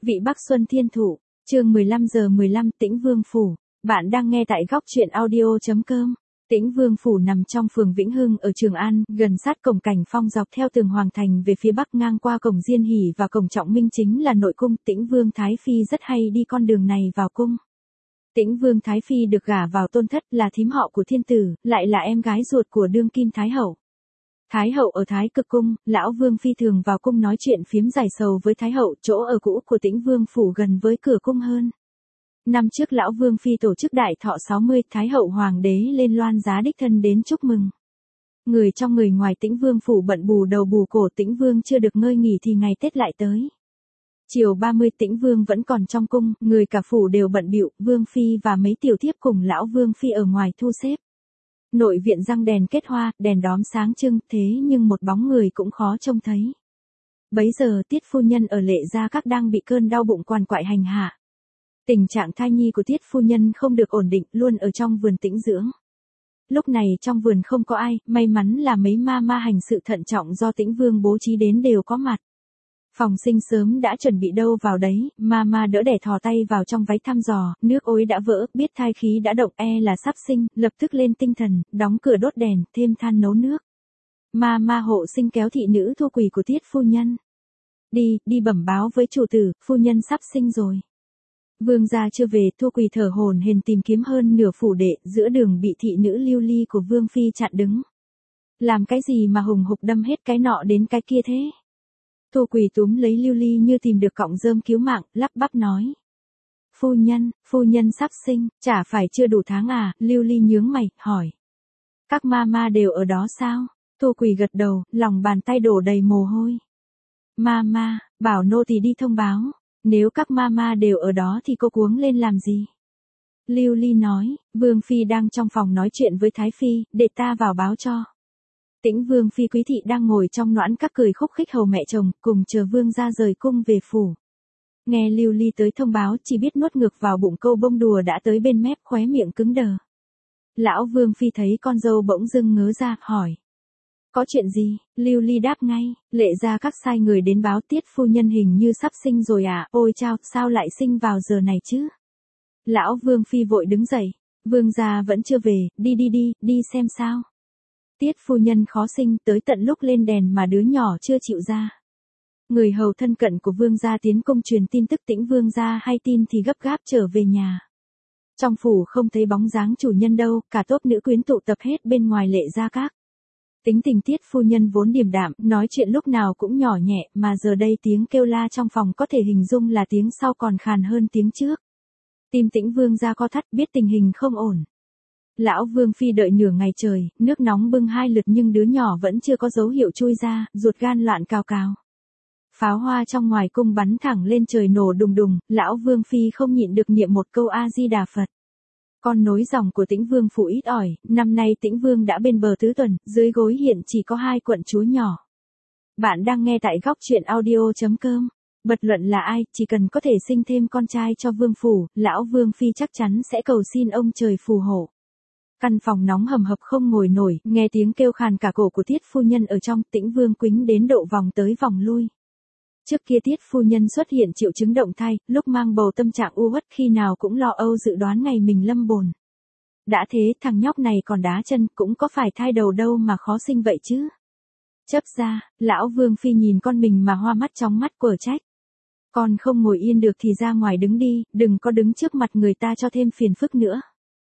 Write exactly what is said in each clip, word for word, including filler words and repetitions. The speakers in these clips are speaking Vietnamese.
Vị Bắc Xuân Thiên Thụ, chương mười lăm giờ mười lăm Tĩnh Vương Phủ. Bạn đang nghe tại góc truyện audio.com. Tĩnh Vương Phủ nằm trong phường Vĩnh Hưng ở Trường An, gần sát cổng Cảnh Phong dọc theo tường Hoàng Thành về phía bắc ngang qua cổng Diên Hỷ và cổng Trọng Minh chính là nội cung. Tĩnh Vương Thái Phi rất hay đi con đường này vào cung. Tĩnh Vương Thái Phi được gả vào Tôn Thất, là thím họ của thiên tử, lại là em gái ruột của đương kim Thái Hậu. Thái Hậu ở Thái Cực Cung, lão Vương Phi thường vào cung nói chuyện phiếm giải sầu với Thái Hậu. Chỗ ở cũ của Tĩnh Vương Phủ gần với cửa cung hơn. Năm trước lão Vương Phi tổ chức đại thọ sáu mươi, Thái Hậu Hoàng đế lên loan giá đích thân đến chúc mừng. Người trong người ngoài Tĩnh Vương Phủ bận bù đầu bù cổ, Tĩnh Vương chưa được ngơi nghỉ thì ngày Tết lại tới. Chiều ba mươi Tĩnh Vương vẫn còn trong cung, người cả phủ đều bận bịu, Vương Phi và mấy tiểu thiếp cùng lão Vương Phi ở ngoài thu xếp. Nội viện răng đèn kết hoa, đèn đóm sáng trưng, thế nhưng một bóng người cũng khó trông thấy. Bấy giờ Tiết phu nhân ở Lệ Gia Các đang bị cơn đau bụng quằn quại hành hạ. Tình trạng thai nhi của Tiết phu nhân không được ổn định, luôn ở trong vườn tĩnh dưỡng. Lúc này trong vườn không có ai, may mắn là mấy ma ma hành sự thận trọng do Tĩnh Vương bố trí đến đều có mặt. Phòng sinh sớm đã chuẩn bị đâu vào đấy, ma ma đỡ đẻ thò tay vào trong váy thăm dò, nước ối đã vỡ, biết thai khí đã động e là sắp sinh, lập tức lên tinh thần, đóng cửa đốt đèn, thêm than nấu nước. Ma ma hộ sinh kéo thị nữ Thu Quỳ của Tiết phu nhân. Đi, đi bẩm báo với chủ tử, phu nhân sắp sinh rồi. Vương gia chưa về, Thu Quỳ thở hổn hển tìm kiếm hơn nửa phủ đệ, giữa đường bị thị nữ Lưu Ly của Vương Phi chặn đứng. Làm cái gì mà hùng hục đâm hết cái nọ đến cái kia thế? Thu Quỳ túm lấy Lưu Ly như tìm được cọng rơm cứu mạng, lắp bắp nói. Phu nhân, phu nhân sắp sinh, chả phải chưa đủ tháng à? Lưu Ly nhướng mày, hỏi. Các ma ma đều ở đó sao? Thu Quỳ gật đầu, lòng bàn tay đổ đầy mồ hôi. Ma ma, bảo nô tỳ đi thông báo. Nếu các ma ma đều ở đó thì cô cuống lên làm gì? Lưu Ly nói, Vương Phi đang trong phòng nói chuyện với Thái Phi, để ta vào báo cho. Tĩnh Vương Phi Quý Thị đang ngồi trong noãn các cười khúc khích hầu mẹ chồng, cùng chờ Vương gia rời cung về phủ. Nghe Lưu Ly tới thông báo, chỉ biết nuốt ngược vào bụng câu bông đùa đã tới bên mép, khóe miệng cứng đờ. Lão Vương Phi thấy con dâu bỗng dưng ngớ ra, hỏi. Có chuyện gì? Lưu Ly đáp ngay, Lệ Gia Các sai người đến báo Tiết phu nhân hình như sắp sinh rồi à, ôi chao, sao lại sinh vào giờ này chứ? Lão Vương Phi vội đứng dậy, Vương gia vẫn chưa về, đi đi đi, đi xem sao. Tiết phu nhân khó sinh, tới tận lúc lên đèn mà đứa nhỏ chưa chịu ra. Người hầu thân cận của Vương gia tiến cung truyền tin tức. Tĩnh Vương gia hay tin thì gấp gáp trở về nhà. Trong phủ không thấy bóng dáng chủ nhân đâu, cả tốp nữ quyến tụ tập hết bên ngoài Lệ Gia Các. Tính tình Tiết phu nhân vốn điềm đạm, nói chuyện lúc nào cũng nhỏ nhẹ, mà giờ đây tiếng kêu la trong phòng có thể hình dung là tiếng sau còn khàn hơn tiếng trước. Tim Tĩnh Vương gia co thắt, biết tình hình không ổn. Lão Vương Phi đợi nửa ngày trời, nước nóng bưng hai lượt nhưng đứa nhỏ vẫn chưa có dấu hiệu chui ra, ruột gan loạn cào cào. Pháo hoa trong ngoài cung bắn thẳng lên trời nổ đùng đùng, lão Vương Phi không nhịn được niệm một câu A Di Đà Phật. Con nối dòng của Tĩnh Vương Phủ ít ỏi, năm nay Tĩnh Vương đã bên bờ tứ tuần, dưới gối hiện chỉ có hai quận chúa nhỏ. Bạn đang nghe tại góc truyện audio.com. Bất luận là ai, chỉ cần có thể sinh thêm con trai cho Vương Phủ, lão Vương Phi chắc chắn sẽ cầu xin ông trời phù hộ. Căn phòng nóng hầm hập không ngồi nổi, nghe tiếng kêu khàn cả cổ của Tiết phu nhân ở trong, Tĩnh Vương quĩnh đến độ vòng tới vòng lui. Trước kia Tiết phu nhân xuất hiện triệu chứng động thai, lúc mang bầu tâm trạng u uất, khi nào cũng lo âu dự đoán ngày mình lâm bồn. Đã thế thằng nhóc này còn đá chân, cũng có phải thai đầu đâu mà khó sinh vậy chứ. Chấp ra, lão Vương Phi nhìn con mình mà hoa mắt chóng mắt quở trách. Con không ngồi yên được thì ra ngoài đứng đi, đừng có đứng trước mặt người ta cho thêm phiền phức nữa.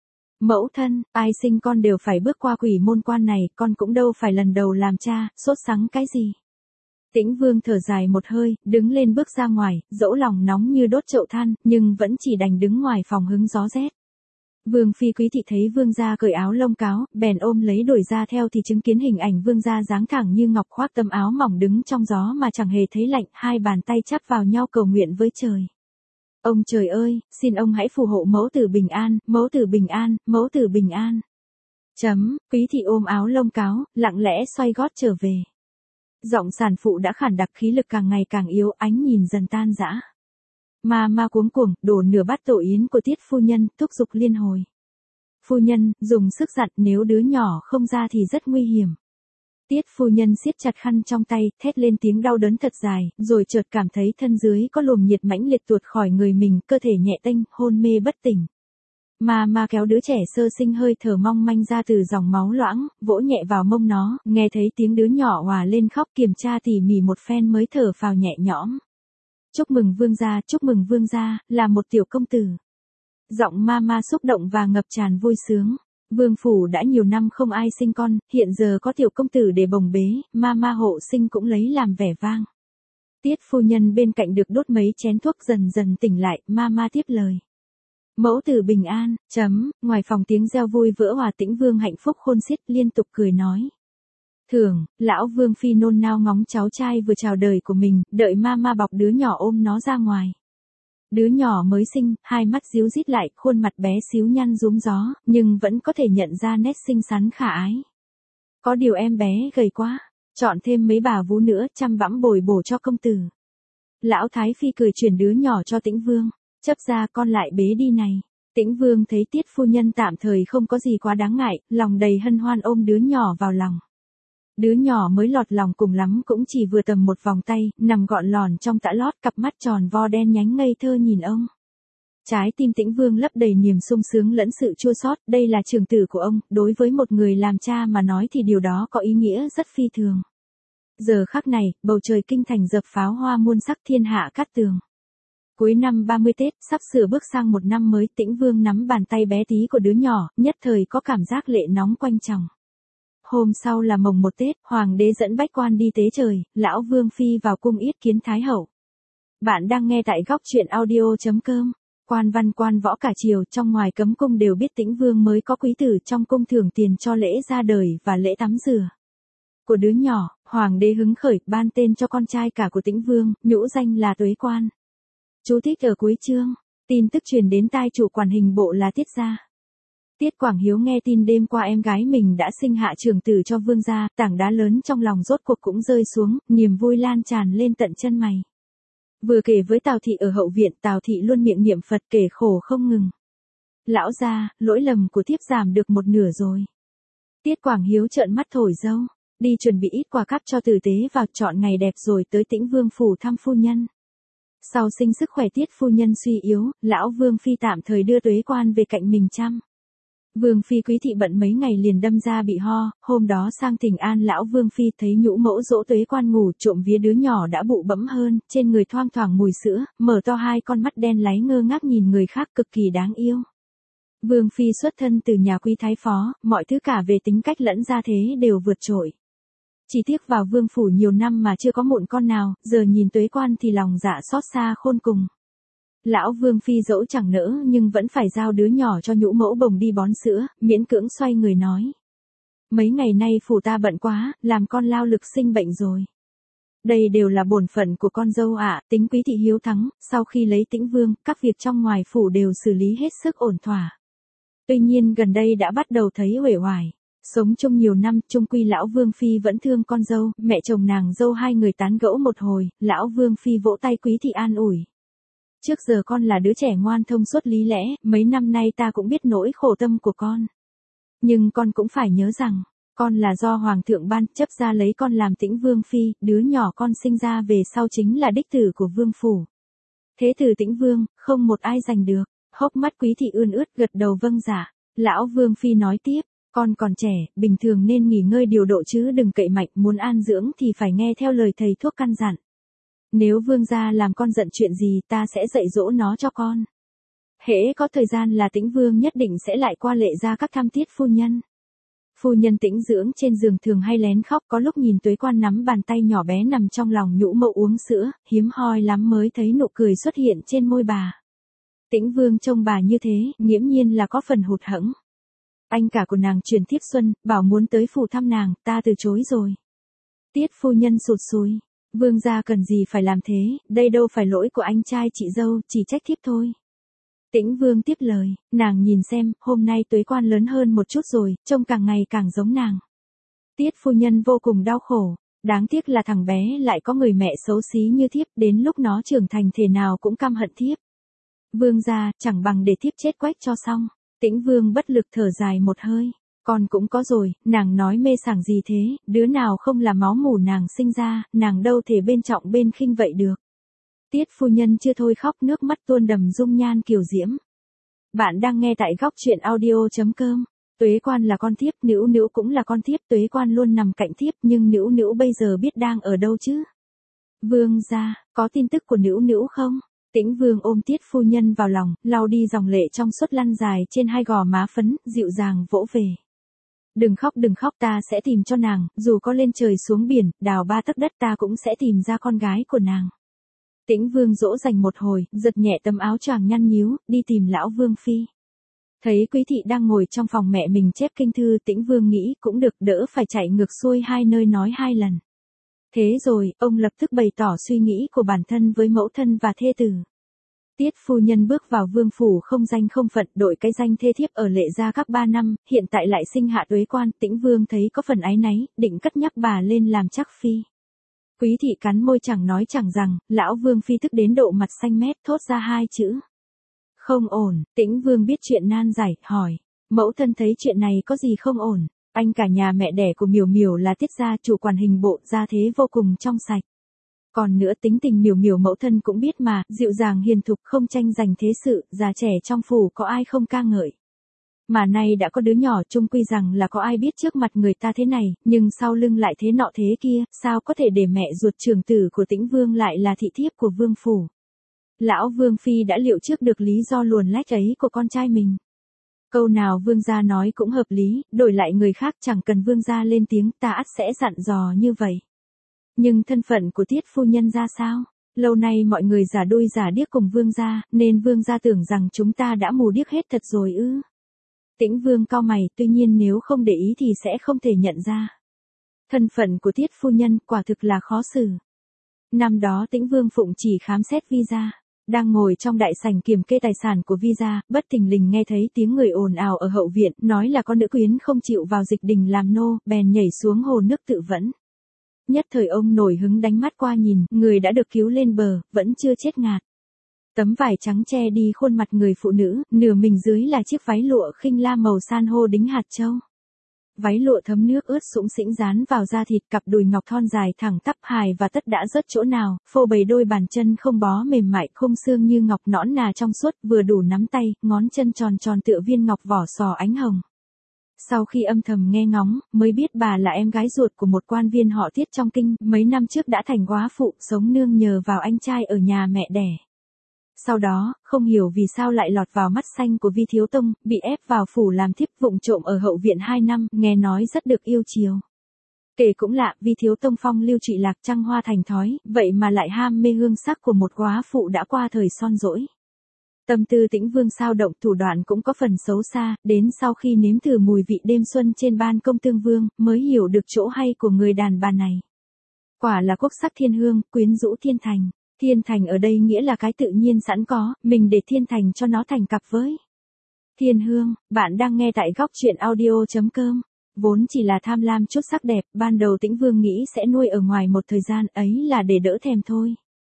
Mẫu thân, ai sinh con đều phải bước qua quỷ môn quan này, con cũng đâu phải lần đầu làm cha, sốt sắng cái gì. Tĩnh Vương thở dài một hơi, đứng lên bước ra ngoài, dẫu lòng nóng như đốt chậu than, nhưng vẫn chỉ đành đứng ngoài phòng hứng gió rét. Vương Phi Quý Thị thấy Vương gia cởi áo lông cáo, bèn ôm lấy đuổi ra theo thì chứng kiến hình ảnh Vương gia dáng thẳng như ngọc khoác tấm áo mỏng đứng trong gió mà chẳng hề thấy lạnh, hai bàn tay chắp vào nhau cầu nguyện với trời. Ông trời ơi, xin ông hãy phù hộ mẫu tử bình an, mẫu tử bình an, mẫu tử bình an. Chấm, Quý Thị ôm áo lông cáo, lặng lẽ xoay gót trở về. Giọng sản phụ đã khản đặc, khí lực càng ngày càng yếu, ánh nhìn dần tan rã. Ma ma cuống cuồng, đổ nửa bát tổ yến của Tiết phu nhân, thúc giục liên hồi. Phu nhân, dùng sức dặn, nếu đứa nhỏ không ra thì rất nguy hiểm. Tiết phu nhân siết chặt khăn trong tay, thét lên tiếng đau đớn thật dài, rồi chợt cảm thấy thân dưới có luồng nhiệt mãnh liệt tuột khỏi người mình, cơ thể nhẹ tênh, hôn mê bất tỉnh. Ma ma kéo đứa trẻ sơ sinh hơi thở mong manh ra từ dòng máu loãng, vỗ nhẹ vào mông nó, nghe thấy tiếng đứa nhỏ òa lên khóc, kiểm tra tỉ mỉ một phen mới thở phào nhẹ nhõm. Chúc mừng vương gia, chúc mừng vương gia, là một tiểu công tử. Giọng ma ma xúc động và ngập tràn vui sướng. Vương phủ đã nhiều năm không ai sinh con, hiện giờ có tiểu công tử để bồng bế, ma ma hộ sinh cũng lấy làm vẻ vang. Tiết phu nhân bên cạnh được đốt mấy chén thuốc dần dần tỉnh lại, ma ma tiếp lời. Mẫu tử bình an, chấm, ngoài phòng tiếng reo vui vỡ hòa, Tĩnh Vương hạnh phúc khôn xiết liên tục cười nói. Thường, lão Vương phi nôn nao ngóng cháu trai vừa chào đời của mình, đợi ma ma bọc đứa nhỏ ôm nó ra ngoài. Đứa nhỏ mới sinh, hai mắt díu dít lại, khuôn mặt bé xíu nhăn rúm gió, nhưng vẫn có thể nhận ra nét xinh xắn khả ái. Có điều em bé gầy quá, chọn thêm mấy bà vú nữa, chăm bẵm bồi bổ cho công tử. Lão Thái Phi cười chuyển đứa nhỏ cho Tĩnh Vương, chấp ra con lại bế đi này. Tĩnh Vương thấy Tiết phu nhân tạm thời không có gì quá đáng ngại, lòng đầy hân hoan ôm đứa nhỏ vào lòng. Đứa nhỏ mới lọt lòng cùng lắm cũng chỉ vừa tầm một vòng tay, nằm gọn lòn trong tã lót, cặp mắt tròn vo đen nhánh ngây thơ nhìn ông. Trái tim Tĩnh Vương lấp đầy niềm sung sướng lẫn sự chua xót, đây là trưởng tử của ông, đối với một người làm cha mà nói thì điều đó có ý nghĩa rất phi thường. Giờ khắc này, bầu trời kinh thành dập pháo hoa muôn sắc, thiên hạ cát tường. Cuối năm ba mươi Tết, sắp sửa bước sang một năm mới, Tĩnh Vương nắm bàn tay bé tí của đứa nhỏ, nhất thời có cảm giác lệ nóng quanh chồng. Hôm sau là mồng một Tết, hoàng đế dẫn bách quan đi tế trời, lão Vương phi vào cung yết kiến thái hậu. Bạn đang nghe tại góc truyện audio chấm com. Quan văn quan võ cả triều trong ngoài cấm cung đều biết Tĩnh Vương mới có quý tử, trong cung thưởng tiền cho lễ ra đời và lễ tắm rửa của đứa nhỏ. Hoàng đế hứng khởi ban tên cho con trai cả của Tĩnh Vương, nhũ danh là Tuế Quan. Chú thích ở cuối chương. Tin tức truyền đến tai chủ quản hình bộ là Tiết gia. Tiết Quảng Hiếu nghe tin đêm qua em gái mình đã sinh hạ trưởng tử cho vương gia, tảng đá lớn trong lòng rốt cuộc cũng rơi xuống, niềm vui lan tràn lên tận chân mày. Vừa kể với Tào thị ở hậu viện, Tào thị luôn miệng niệm Phật kể khổ không ngừng. Lão gia, lỗi lầm của thiếp giảm được một nửa rồi. Tiết Quảng Hiếu trợn mắt thổi dâu, đi chuẩn bị ít quà cáp cho tử tế vào, chọn ngày đẹp rồi tới Tĩnh Vương phủ thăm phu nhân. Sau sinh sức khỏe Tiết phu nhân suy yếu, lão Vương phi tạm thời đưa Tuế Quan về cạnh mình chăm. Vương phi Quý thị bận mấy ngày liền đâm ra bị ho, hôm đó sang thỉnh an lão Vương phi thấy nhũ mẫu dỗ Tuế Quan ngủ, trộm vía đứa nhỏ đã bụ bẫm hơn, trên người thoang thoảng mùi sữa, mở to hai con mắt đen láy ngơ ngác nhìn người khác, cực kỳ đáng yêu. Vương phi xuất thân từ nhà quý thái phó, mọi thứ cả về tính cách lẫn gia thế đều vượt trội. Chỉ tiếc vào vương phủ nhiều năm mà chưa có mụn con nào, giờ nhìn Tuế Quan thì lòng dạ xót xa khôn cùng. Lão Vương phi dẫu chẳng nỡ nhưng vẫn phải giao đứa nhỏ cho nhũ mẫu bồng đi bón sữa, miễn cưỡng xoay người nói. Mấy ngày nay phủ ta bận quá, làm con lao lực sinh bệnh rồi. Đây đều là bổn phận của con dâu ạ, tính Quý thị hiếu thắng, sau khi lấy Tĩnh Vương, các việc trong ngoài phủ đều xử lý hết sức ổn thỏa. Tuy nhiên gần đây đã bắt đầu thấy uể oải. Sống chung nhiều năm, chung quy lão Vương phi vẫn thương con dâu, mẹ chồng nàng dâu hai người tán gẫu một hồi, lão Vương phi vỗ tay Quý thị an ủi. Trước giờ con là đứa trẻ ngoan thông suốt lý lẽ, mấy năm nay ta cũng biết nỗi khổ tâm của con. Nhưng con cũng phải nhớ rằng, con là do Hoàng thượng ban chấp ra lấy con làm Tĩnh Vương phi, đứa nhỏ con sinh ra về sau chính là đích tử của vương phủ. Thế tử Tĩnh Vương, không một ai giành được. Hốc mắt Quý thị ươn ướt gật đầu vâng dạ. Lão Vương phi nói tiếp, con còn trẻ, bình thường nên nghỉ ngơi điều độ chứ đừng cậy mạnh, muốn an dưỡng thì phải nghe theo lời thầy thuốc căn dặn. Nếu vương gia làm con giận chuyện gì ta sẽ dạy dỗ nó cho con. Hễ có thời gian là Tĩnh Vương nhất định sẽ lại qua lệ ra các thăm Tiết phu nhân. Phu nhân Tĩnh dưỡng trên giường thường hay lén khóc, có lúc nhìn Tuế Quan nắm bàn tay nhỏ bé nằm trong lòng nhũ mẫu uống sữa, hiếm hoi lắm mới thấy nụ cười xuất hiện trên môi bà. Tĩnh Vương trông bà như thế, nghiễm nhiên là có phần hụt hẫng. Anh cả của nàng truyền thiếp xuân, bảo muốn tới phủ thăm nàng, ta từ chối rồi. Tiết phu nhân sụt sùi. Vương gia cần gì phải làm thế, đây đâu phải lỗi của anh trai chị dâu, chỉ trách thiếp thôi. Tĩnh Vương tiếp lời, nàng nhìn xem, hôm nay Tuế Quan lớn hơn một chút rồi, trông càng ngày càng giống nàng. Tiết phu nhân vô cùng đau khổ, đáng tiếc là thằng bé lại có người mẹ xấu xí như thiếp, đến lúc nó trưởng thành thể nào cũng căm hận thiếp. Vương gia, chẳng bằng để thiếp chết quách cho xong. Tĩnh Vương bất lực thở dài một hơi. Con cũng có rồi, nàng nói mê sảng gì thế, đứa nào không là máu mủ nàng sinh ra, nàng đâu thể bên trọng bên khinh vậy được. Tiết phu nhân chưa thôi khóc nước mắt tuôn đầm dung nhan kiều diễm. Bạn đang nghe tại góc truyện audio.com. Tuế Quan là con thiếp, Nữu Nữu cũng là con thiếp, Tuế Quan luôn nằm cạnh thiếp, nhưng Nữu Nữu bây giờ biết đang ở đâu chứ? Vương gia, có tin tức của Nữu Nữu không? Tĩnh Vương ôm Tiết phu nhân vào lòng, lau đi dòng lệ trong suốt lăn dài trên hai gò má phấn, dịu dàng vỗ về. Đừng khóc đừng khóc, ta sẽ tìm cho nàng, dù có lên trời xuống biển, đào ba tấc đất ta cũng sẽ tìm ra con gái của nàng. Tĩnh Vương dỗ dành một hồi, giật nhẹ tấm áo choàng nhăn nhíu, đi tìm lão Vương phi. Thấy Quý thị đang ngồi trong phòng mẹ mình chép kinh thư, Tĩnh Vương nghĩ cũng được, đỡ phải chạy ngược xuôi hai nơi nói hai lần. Thế rồi, ông lập tức bày tỏ suy nghĩ của bản thân với mẫu thân và thê tử. Tiết phu nhân bước vào vương phủ không danh không phận, đội cái danh thê thiếp ở Lệ gia các ba năm, hiện tại lại sinh hạ Tuế Quan, Tĩnh Vương thấy có phần áy náy, định cất nhắc bà lên làm chắc phi. Quý thị cắn môi chẳng nói chẳng rằng, lão Vương phi tức đến độ mặt xanh mét, thốt ra hai chữ. Không ổn. Tĩnh Vương biết chuyện nan giải, hỏi. Mẫu thân thấy chuyện này có gì không ổn? Anh cả nhà mẹ đẻ của Miểu Miểu là Tiết gia chủ quản hình bộ, gia thế vô cùng trong sạch. Còn nữa tính tình Miểu Miểu mẫu thân cũng biết mà, dịu dàng hiền thục không tranh giành thế sự, già trẻ trong phủ có ai không ca ngợi. Mà nay đã có đứa nhỏ, chung quy rằng là có ai biết trước mặt người ta thế này, nhưng sau lưng lại thế nọ thế kia, sao có thể để mẹ ruột trưởng tử của Tĩnh Vương lại là thị thiếp của vương phủ. Lão Vương phi đã liệu trước được lý do luồn lách ấy của con trai mình. Câu nào vương gia nói cũng hợp lý, đổi lại người khác chẳng cần vương gia lên tiếng, ta ắt sẽ dặn dò như vậy. Nhưng thân phận của Tiết phu nhân ra sao? Lâu nay mọi người giả đôi giả điếc cùng vương gia, nên vương gia tưởng rằng chúng ta đã mù điếc hết thật rồi ư? Tĩnh Vương cau mày, tuy nhiên nếu không để ý thì sẽ không thể nhận ra. Thân phận của Tiết phu nhân quả thực là khó xử. Năm đó Tĩnh Vương phụng chỉ khám xét visa, đang ngồi trong đại sảnh kiểm kê tài sản của visa, bất thình lình nghe thấy tiếng người ồn ào ở hậu viện, nói là con nữ quyến không chịu vào dịch đình làm nô, bèn nhảy xuống hồ nước tự vẫn. Nhất thời ông nổi hứng đánh mắt qua nhìn, người đã được cứu lên bờ, vẫn chưa chết ngạt. Tấm vải trắng che đi khuôn mặt người phụ nữ, nửa mình dưới là chiếc váy lụa khinh la màu san hô đính hạt châu. Váy lụa thấm nước ướt sũng sĩnh dán vào da thịt, cặp đùi ngọc thon dài thẳng tắp hài và tất đã rớt chỗ nào, phô bày đôi bàn chân không bó mềm mại, khung xương như ngọc nõn nà trong suốt, vừa đủ nắm tay, ngón chân tròn tròn tựa viên ngọc vỏ sò ánh hồng. Sau khi âm thầm nghe ngóng, mới biết bà là em gái ruột của một quan viên họ Tiết trong kinh, mấy năm trước đã thành góa phụ, sống nương nhờ vào anh trai ở nhà mẹ đẻ. Sau đó, không hiểu vì sao lại lọt vào mắt xanh của Vi Thiếu Tông, bị ép vào phủ làm thiếp vụng trộm ở hậu viện hai năm, nghe nói rất được yêu chiều. Kể cũng lạ, Vi Thiếu Tông phong lưu trụy lạc trăng hoa thành thói, vậy mà lại ham mê hương sắc của một góa phụ đã qua thời son dỗi. Tâm tư Tĩnh Vương sao động, thủ đoạn cũng có phần xấu xa, đến sau khi nếm thử mùi vị đêm xuân trên ban công Tương Vương, mới hiểu được chỗ hay của người đàn bà này. Quả là quốc sắc thiên hương, quyến rũ thiên thành. Thiên thành ở đây nghĩa là cái tự nhiên sẵn có, mình để thiên thành cho nó thành cặp với. Thiên hương, bạn đang nghe tại góc truyện audio.com. Vốn chỉ là tham lam chút sắc đẹp, ban đầu Tĩnh Vương nghĩ sẽ nuôi ở ngoài một thời gian ấy là để đỡ thèm thôi.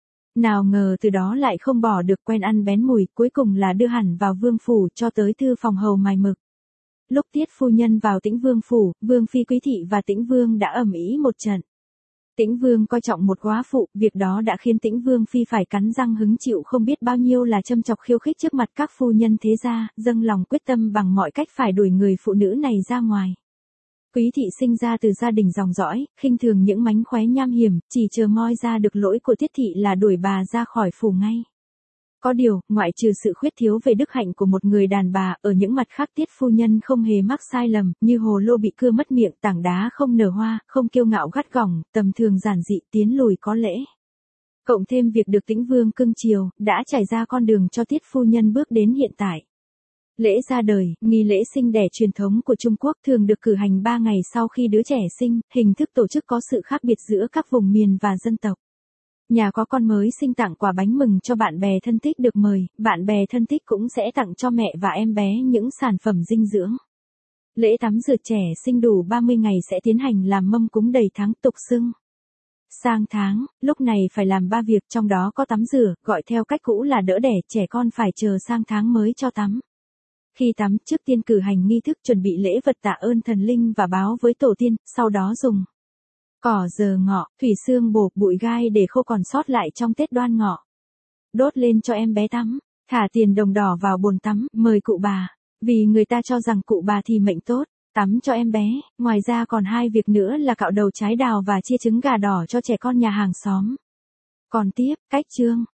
Nào ngờ từ đó lại không bỏ được, quen ăn bén mùi, cuối cùng là đưa hẳn vào vương phủ cho tới thư phòng hầu mài mực. Lúc Tiết phu nhân vào Tĩnh Vương phủ, Vương phi Quý thị và Tĩnh Vương đã ầm ĩ một trận. Tĩnh Vương coi trọng một góa phụ, việc đó đã khiến Tĩnh Vương phi phải cắn răng hứng chịu không biết bao nhiêu là châm chọc khiêu khích trước mặt các phu nhân thế gia, dâng lòng quyết tâm bằng mọi cách phải đuổi người phụ nữ này ra ngoài. Quý thị sinh ra từ gia đình dòng dõi, khinh thường những mánh khóe nham hiểm, chỉ chờ moi ra được lỗi của Tiết thị là đuổi bà ra khỏi phủ ngay. Có điều, ngoại trừ sự khuyết thiếu về đức hạnh của một người đàn bà, ở những mặt khác Tiết phu nhân không hề mắc sai lầm, như hồ lô bị cưa mất miệng, tảng đá không nở hoa, không kiêu ngạo gắt gỏng, tầm thường giản dị, tiến lùi có lễ. Cộng thêm việc được Tĩnh Vương cưng chiều, đã trải ra con đường cho Tiết phu nhân bước đến hiện tại. Lễ ra đời, nghi lễ sinh đẻ truyền thống của Trung Quốc thường được cử hành ba ngày sau khi đứa trẻ sinh, hình thức tổ chức có sự khác biệt giữa các vùng miền và dân tộc. Nhà có con mới sinh tặng quà bánh mừng cho bạn bè thân thích được mời, bạn bè thân thích cũng sẽ tặng cho mẹ và em bé những sản phẩm dinh dưỡng. Lễ tắm rửa trẻ sinh đủ ba mươi ngày sẽ tiến hành làm mâm cúng đầy tháng, tục xưng sang tháng, lúc này phải làm ba việc, trong đó có tắm rửa, gọi theo cách cũ là đỡ đẻ, trẻ con phải chờ sang tháng mới cho tắm. Khi tắm, trước tiên cử hành nghi thức chuẩn bị lễ vật tạ ơn thần linh và báo với tổ tiên, sau đó dùng cỏ giờ ngọ, thủy xương bột, bụi gai để khô còn sót lại trong Tết Đoan Ngọ. Đốt lên cho em bé tắm, thả tiền đồng đỏ vào bồn tắm, mời cụ bà. Vì người ta cho rằng cụ bà thì mệnh tốt, tắm cho em bé. Ngoài ra còn hai việc nữa là cạo đầu trái đào và chia trứng gà đỏ cho trẻ con nhà hàng xóm. Còn tiếp, cách chương.